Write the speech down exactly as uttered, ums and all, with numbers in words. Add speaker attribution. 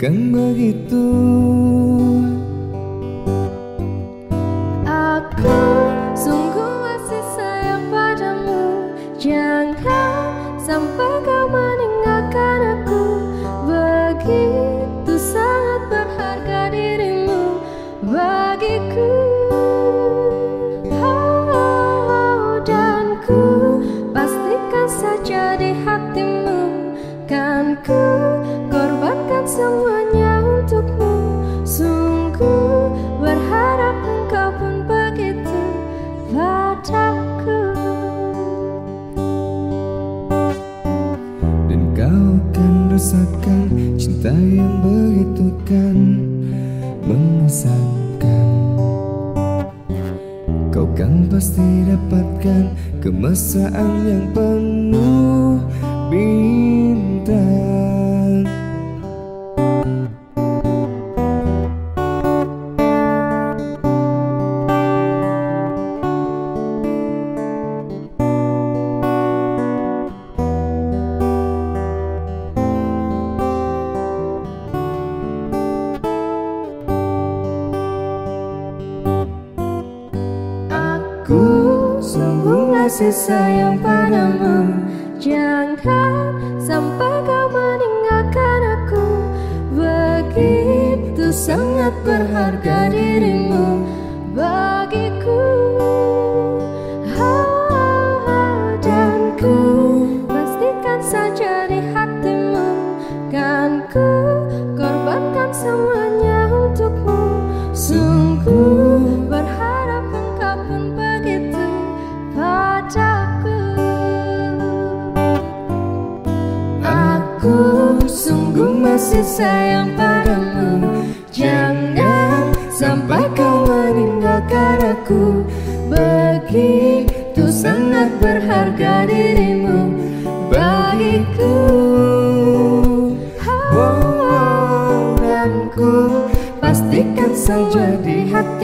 Speaker 1: kan begitu.
Speaker 2: Aku sungguh masih sayang padamu. Jangan sampai kau meninggalkan aku. Begitu sangat berharga dirimu bagiku. Oh, oh, dan ku pastikan saja di hatimu. Kan ku korbankan semuanya untukmu. Sungguh berharap engkau pun begitu padaku.
Speaker 1: Dan kau akan rasakan cinta yang begitu kan mengesankan. Kau kan pasti dapatkan kemesraan yang penuh bintang.
Speaker 2: Aku sungguh masih sayang padamu. Jangan sampai kau meninggalkan aku. Begitu sangat berharga dirimu bagiku. Oh, dan ku pastikan saja di hatimu. Kan ku korbankan semuanya untukmu. Sungguh berharap engkau pun begitu padaku. Aku sungguh masih sayang padamu. Jangan sampai kau meninggalkan aku. Begitu sangat berharga dirimu bagiku. Oh, dan ku pastikan saja di hati